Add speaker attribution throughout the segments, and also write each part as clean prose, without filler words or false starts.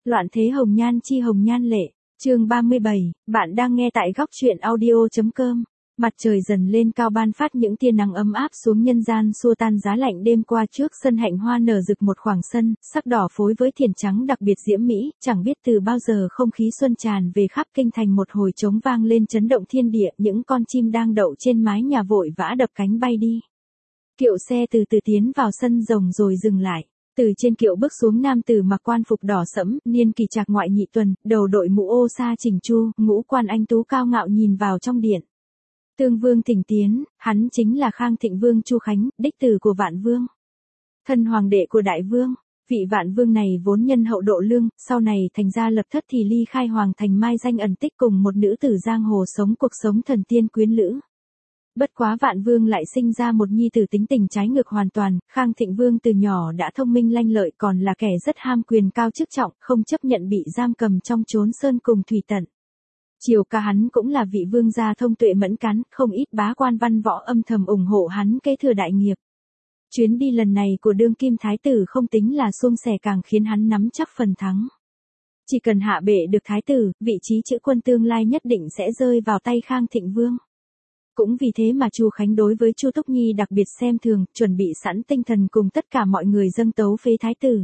Speaker 1: Loạn thế hồng nhan chi hồng nhan lệ, chương 37, bạn đang nghe tại góc truyện audio.com. Mặt trời dần lên cao ban phát những tia nắng ấm áp xuống nhân gian xua tan giá lạnh đêm qua trước sân hạnh hoa nở rực một khoảng sân, sắc đỏ phối với thiền trắng đặc biệt diễm mỹ, chẳng biết từ bao giờ không khí xuân tràn về khắp kinh thành một hồi trống vang lên chấn động thiên địa, những con chim đang đậu trên mái nhà vội vã đập cánh bay đi. Kiệu xe từ từ tiến vào sân rồng rồi dừng lại. Từ trên kiệu bước xuống nam tử mặc quan phục đỏ sẫm, niên kỳ trạc ngoại nhị tuần, đầu đội mũ ô sa chỉnh chu, ngũ quan anh tú cao ngạo nhìn vào trong điện. Tương vương thỉnh tiến, hắn chính là Khang Thịnh Vương Chu Khánh, đích tử của Vạn Vương. Thân hoàng đệ của Đại Vương, vị Vạn Vương này vốn nhân hậu độ lương, sau này thành ra lập thất thì ly khai hoàng thành mai danh ẩn tích cùng một nữ tử giang hồ sống cuộc sống thần tiên quyến lữ. Bất quá Vạn Vương lại sinh ra một nhi tử tính tình trái ngược hoàn toàn, Khang Thịnh Vương từ nhỏ đã thông minh lanh lợi còn là kẻ rất ham quyền cao chức trọng, không chấp nhận bị giam cầm trong chốn sơn cùng thủy tận. Chiều ca hắn cũng là vị vương gia thông tuệ mẫn cán, không ít bá quan văn võ âm thầm ủng hộ hắn kế thừa đại nghiệp. Chuyến đi lần này của đương kim thái tử không tính là suôn sẻ càng khiến hắn nắm chắc phần thắng. Chỉ cần hạ bệ được thái tử, vị trí chữ quân tương lai nhất định sẽ rơi vào tay Khang Thịnh Vương. Cũng vì thế mà Chu Khánh đối với Chu Túc Nhi đặc biệt xem thường, chuẩn bị sẵn tinh thần cùng tất cả mọi người dâng tấu phế thái tử.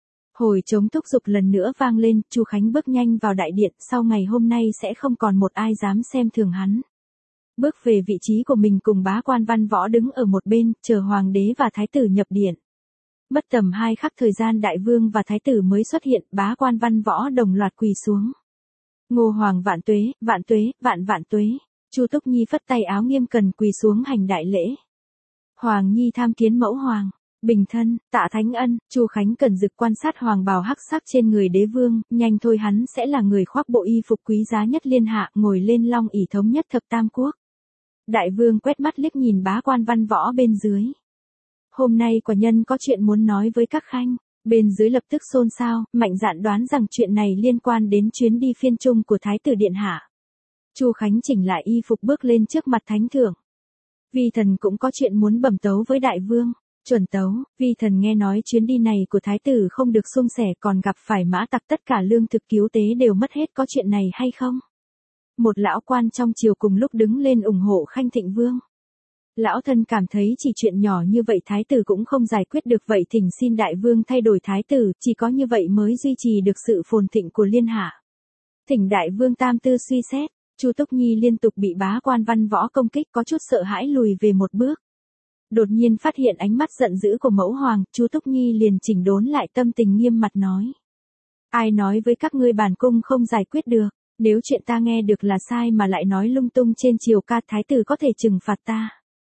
Speaker 1: Hồi trống thúc giục lần nữa vang lên, Chu Khánh bước nhanh vào đại điện, sau ngày hôm nay sẽ không còn một ai dám xem thường hắn. Bước về vị trí của mình cùng bá quan văn võ đứng ở một bên, chờ hoàng đế và thái tử nhập điện. Bất tầm 2 khắc thời gian đại vương và thái tử mới xuất hiện, bá quan văn võ đồng loạt quỳ xuống. Ngô hoàng vạn tuế, vạn tuế, vạn vạn tuế. Chu Túc Nhi phất tay áo nghiêm cần quỳ xuống hành đại lễ. Hoàng nhi tham kiến mẫu hoàng. Bình thân, tạ thánh ân. Chu Khánh cần dực quan sát hoàng bào hắc sắc trên người đế vương, nhanh thôi hắn sẽ là người khoác bộ y phục quý giá nhất liên hạ, ngồi lên long ỷ thống nhất thập tam quốc. Đại vương quét mắt liếc nhìn bá quan văn võ bên dưới. Hôm nay quả nhân có chuyện muốn nói với các khanh. Bên dưới lập tức xôn xao, mạnh dạn đoán rằng chuyện này liên quan đến chuyến đi phiên trung của thái tử điện hạ. Chu Khánh chỉnh lại y phục bước lên trước mặt thánh thượng. Vi thần cũng có chuyện muốn bẩm tấu với đại vương. Chuẩn tấu, vi thần nghe nói chuyến đi này của thái tử không được suôn sẻ còn gặp phải mã tặc, tất cả lương thực cứu tế đều mất hết, có chuyện này hay không? Một lão quan trong triều cùng lúc đứng lên ủng hộ Khanh Thịnh Vương. Lão thân cảm thấy chỉ chuyện nhỏ như vậy thái tử cũng không giải quyết được, vậy thỉnh xin đại vương thay đổi thái tử, chỉ có như vậy mới duy trì được sự phồn thịnh của liên hạ. Thỉnh đại vương tam tư suy xét. Chu Túc Nhi liên tục bị bá quan văn võ công kích, có chút sợ hãi lùi về một bước. Đột nhiên phát hiện ánh mắt giận dữ của mẫu hoàng, Chu Túc Nhi liền chỉnh đốn lại tâm tình nghiêm mặt nói. Ai nói với các ngươi bản cung không giải quyết được, nếu chuyện ta nghe được là sai mà lại nói lung tung trên triều ca, thái tử có thể trừng phạt ta.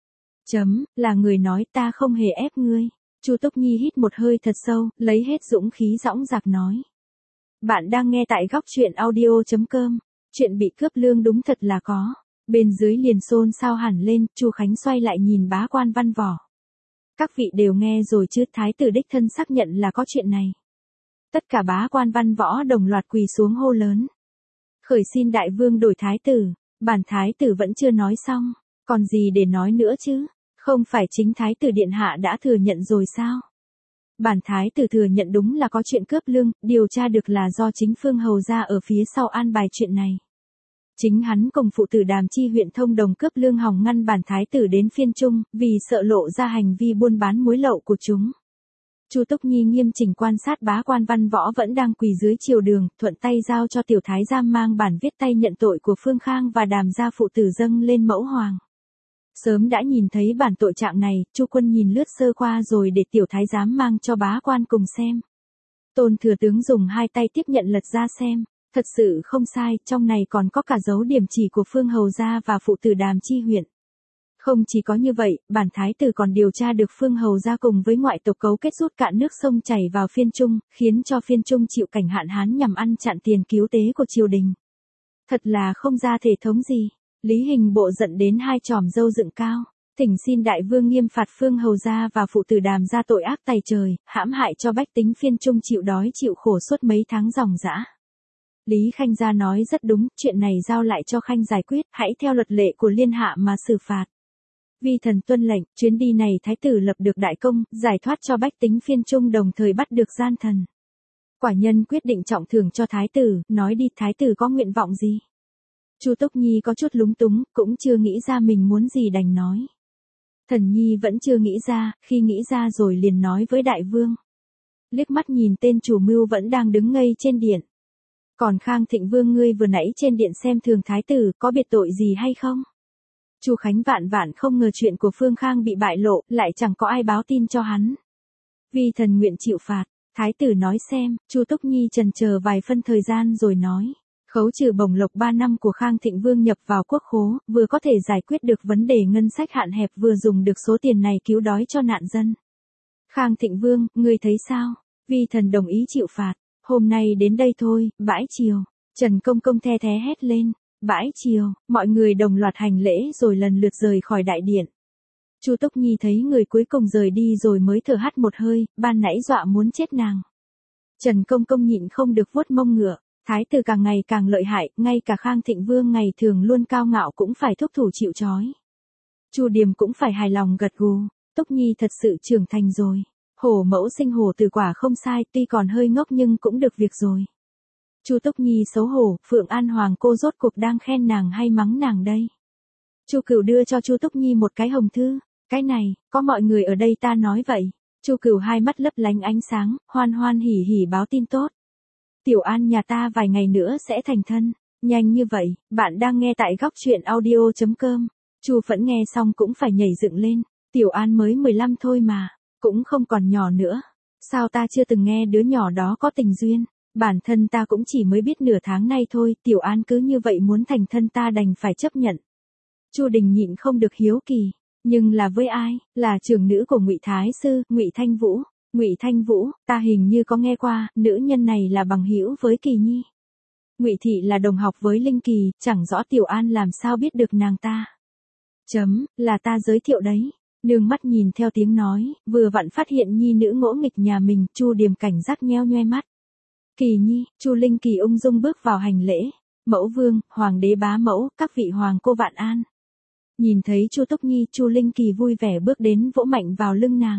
Speaker 1: Là người nói, ta không hề ép ngươi. Chu Túc Nhi hít một hơi thật sâu, lấy hết dũng khí dõng dạc nói. Bạn đang nghe tại góc truyện audio.com. Chuyện bị cướp lương đúng thật là có. Bên dưới liền xôn xao hẳn lên, Chu Khánh xoay lại nhìn bá quan văn võ. Các vị đều nghe rồi chứ, thái tử đích thân xác nhận là có chuyện này. Tất cả bá quan văn võ đồng loạt quỳ xuống hô lớn. Khởi xin đại vương đổi thái tử, bản thái tử vẫn chưa nói xong, còn gì để nói nữa chứ, không phải chính thái tử điện hạ đã thừa nhận rồi sao? Bản thái tử thừa nhận đúng là có chuyện cướp lương, điều tra được là do chính Phương Hầu gia ở phía sau an bài chuyện này. Chính hắn cùng phụ tử Đàm Chi huyện thông đồng cướp lương hòng ngăn bản thái tử đến phiên trung, vì sợ lộ ra hành vi buôn bán muối lậu của chúng. Chu Túc Nhi nghiêm chỉnh quan sát bá quan văn võ vẫn đang quỳ dưới triều đường, thuận tay giao cho tiểu thái giám mang bản viết tay nhận tội của Phương Khang và Đàm gia phụ tử dâng lên mẫu hoàng. Sớm đã nhìn thấy bản tội trạng này, Chu Quân nhìn lướt sơ qua rồi để tiểu thái giám mang cho bá quan cùng xem. Tôn thừa tướng dùng 2 tay tiếp nhận lật ra xem. Thật sự không sai, trong này còn có cả dấu điểm chỉ của Phương Hầu gia và phụ tử Đàm Chi huyện. Không chỉ có như vậy, bản thái tử còn điều tra được Phương Hầu gia cùng với ngoại tộc cấu kết rút cạn nước sông chảy vào phiên trung, khiến cho phiên trung chịu cảnh hạn hán nhằm ăn chặn tiền cứu tế của triều đình. Thật là không ra thể thống gì. Lý Hình Bộ giận đến 2 chòm râu dựng cao. Thỉnh xin đại vương nghiêm phạt Phương Hầu gia và phụ tử Đàm gia tội ác tày trời, hãm hại cho bách tính phiên trung chịu đói chịu khổ suốt mấy tháng ròng rã. Lý Khanh gia nói rất đúng, chuyện này giao lại cho Khanh giải quyết, hãy theo luật lệ của liên hạ mà xử phạt. Vi thần tuân lệnh, chuyến đi này thái tử lập được đại công, giải thoát cho bách tính phiên trung đồng thời bắt được gian thần. Quả nhân quyết định trọng thưởng cho thái tử, nói đi thái tử có nguyện vọng gì. Chu Túc Nhi có chút lúng túng, cũng chưa nghĩ ra mình muốn gì đành nói. Thần Nhi vẫn chưa nghĩ ra, khi nghĩ ra rồi liền nói với đại vương. Liếc mắt nhìn tên chủ mưu vẫn đang đứng ngây trên điện. Còn Khang Thịnh Vương ngươi vừa nãy trên điện xem thường thái tử, có biệt tội gì hay không? Chu Khánh vạn vạn không ngờ chuyện của Phương Khang bị bại lộ, lại chẳng có ai báo tin cho hắn. Vì thần nguyện chịu phạt, thái tử nói xem. Chu Túc Nhi chần chờ vài phân thời gian rồi nói. Khấu trừ bổng lộc 3 năm của Khang Thịnh Vương nhập vào quốc khố, vừa có thể giải quyết được vấn đề ngân sách hạn hẹp, vừa dùng được số tiền này cứu đói cho nạn dân. Khang Thịnh Vương, ngươi thấy sao? Vi thần đồng ý chịu phạt. Hôm nay đến đây thôi, bãi triều. Trần Công Công the thé hét lên. Bãi triều, mọi người đồng loạt hành lễ rồi lần lượt rời khỏi đại điện. Chu Túc Nhi thấy người cuối cùng rời đi rồi mới thở hắt một hơi, ban nãy dọa muốn chết nàng. Trần Công Công nhịn không được vuốt mông ngựa. Thái tử càng ngày càng lợi hại, ngay cả Khang Thịnh Vương ngày thường luôn cao ngạo cũng phải thúc thủ chịu trói. Chu Điềm cũng phải hài lòng gật gù. Túc Nhi thật sự trưởng thành rồi. Hổ mẫu sinh hổ từ quả không sai, tuy còn hơi ngốc nhưng cũng được việc rồi. Chu Túc Nhi xấu hổ, Phượng An Hoàng cô rốt cuộc đang khen nàng hay mắng nàng đây? Chu Cửu đưa cho Chu Túc Nhi một cái hồng thư. Cái này, có mọi người ở đây ta nói vậy. Chu Cửu hai mắt lấp lánh ánh sáng, hoan hoan hỉ hỉ báo tin tốt. Tiểu An nhà ta vài ngày nữa sẽ thành thân. Nhanh như vậy, bạn đang nghe tại góc truyện audio.com. Chu Phẫn nghe xong cũng phải nhảy dựng lên. Tiểu An mới 15 thôi mà, cũng không còn nhỏ nữa. Sao ta chưa từng nghe đứa nhỏ đó có tình duyên? Bản thân ta cũng chỉ mới biết nửa tháng nay thôi, Tiểu An cứ như vậy muốn thành thân ta đành phải chấp nhận. Chu Đình nhịn không được hiếu kỳ, nhưng là với ai? Là trưởng nữ của Ngụy Thái sư, Ngụy Thanh Vũ. Ngụy Thanh Vũ, ta hình như có nghe qua, nữ nhân này là bằng hữu với Kỳ Nhi. Ngụy Thị là đồng học với Linh Kỳ, chẳng rõ Tiểu An làm sao biết được nàng ta. Là ta giới thiệu đấy. Nương mắt nhìn theo tiếng nói, vừa vặn phát hiện nhi nữ ngỗ nghịch nhà mình, Chu Điềm cảnh giác nheo nhoe mắt. Kỳ Nhi, Chu Linh Kỳ ung dung bước vào hành lễ. Mẫu vương, hoàng đế bá mẫu, các vị hoàng cô vạn an. Nhìn thấy Chu Túc Nhi, Chu Linh Kỳ vui vẻ bước đến vỗ mạnh vào lưng nàng.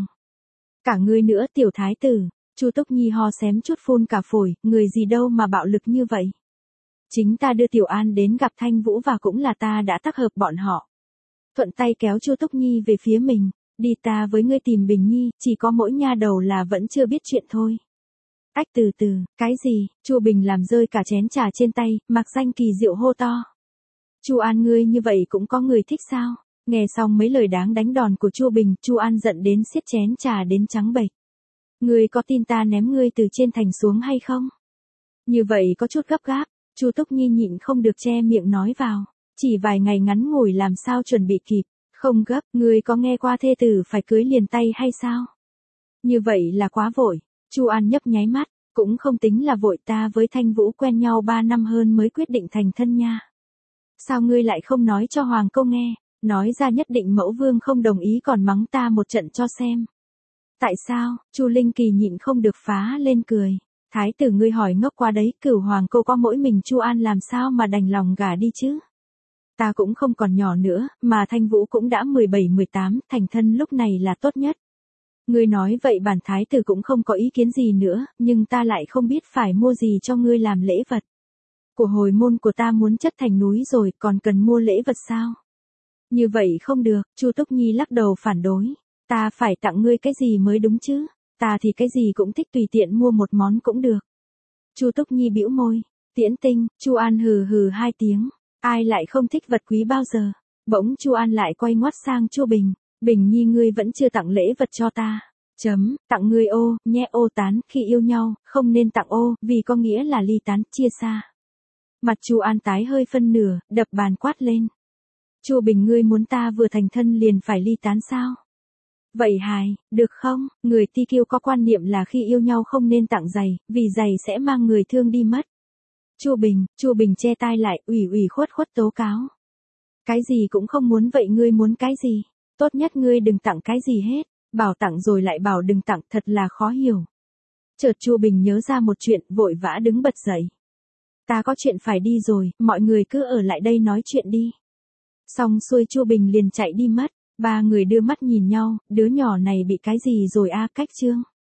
Speaker 1: Cả ngươi nữa tiểu thái tử. Chu Túc Nhi ho xém chút phun cả phổi, người gì đâu mà bạo lực như vậy. Chính ta đưa Tiểu An đến gặp Thanh Vũ và cũng là ta đã tác hợp bọn họ. Thuận tay kéo Chu Túc Nhi về phía mình. Đi ta với ngươi tìm Bình Nhi, chỉ có mỗi nha đầu là vẫn chưa biết chuyện thôi. Ách từ từ, cái gì? Chu Bình làm rơi cả chén trà trên tay, mặc danh kỳ diệu hô to. Chu An ngươi như vậy cũng có người thích sao? Nghe xong mấy lời đáng đánh đòn của Chu Bình, Chu An giận đến xiết chén trà đến trắng bệch. Ngươi có tin ta ném ngươi từ trên thành xuống hay không? Như vậy có chút gấp gáp, Chu Túc Nhi nhịn không được che miệng nói vào. Chỉ vài ngày ngắn ngủi làm sao chuẩn bị kịp, không gấp, ngươi có nghe qua thê tử phải cưới liền tay hay sao? Như vậy là quá vội. Chu An nhấp nháy mắt, cũng không tính là vội, ta với Thanh Vũ quen nhau 3 năm hơn mới quyết định thành thân nha. Sao ngươi lại không nói cho Hoàng Câu nghe, nói ra nhất định mẫu vương không đồng ý còn mắng ta một trận cho xem. Tại sao? Chu Linh Kỳ nhịn không được phá lên cười. Thái tử ngươi hỏi ngốc quá đấy, Cửu Hoàng Câu có mỗi mình Chu An làm sao mà đành lòng gả đi chứ? Ta cũng không còn nhỏ nữa, mà Thanh Vũ cũng đã 17-18, thành thân lúc này là tốt nhất. Ngươi nói vậy bản thái tử cũng không có ý kiến gì nữa, nhưng ta lại không biết phải mua gì cho ngươi làm lễ vật. Của hồi môn của ta muốn chất thành núi rồi, còn cần mua lễ vật sao? Như vậy không được, Chu Túc Nhi lắc đầu phản đối. Ta phải tặng ngươi cái gì mới đúng chứ? Ta thì cái gì cũng thích, tùy tiện mua một món cũng được. Chu Túc Nhi bĩu môi. Tiễn tinh. Chu An hừ hừ 2 tiếng. Ai lại không thích vật quý bao giờ? Bỗng Chu An lại quay ngoắt sang Chu Bình. Bình Nhi ngươi vẫn chưa tặng lễ vật cho ta. Tặng ngươi ô, nhé, ô tán, khi yêu nhau, không nên tặng ô, vì có nghĩa là ly tán, chia xa. Mặt Chu An tái hơi phân nửa, đập bàn quát lên. Chu Bình ngươi muốn ta vừa thành thân liền phải ly tán sao? Vậy hài, được không? Người Ti Kiêu có quan niệm là khi yêu nhau không nên tặng giày, vì giày sẽ mang người thương đi mất. Chu Bình che tai lại, ủy khuất tố cáo. Cái gì cũng không muốn, vậy ngươi muốn cái gì? Tốt nhất ngươi đừng tặng cái gì hết, bảo tặng rồi lại bảo đừng tặng, thật là khó hiểu. Chợt Chu Bình nhớ ra một chuyện, vội vã đứng bật dậy. Ta có chuyện phải đi rồi, mọi người cứ ở lại đây nói chuyện đi. Xong xuôi Chu Bình liền chạy đi mất. 3 người đưa mắt nhìn nhau, đứa nhỏ này bị cái gì rồi a? Cách chương.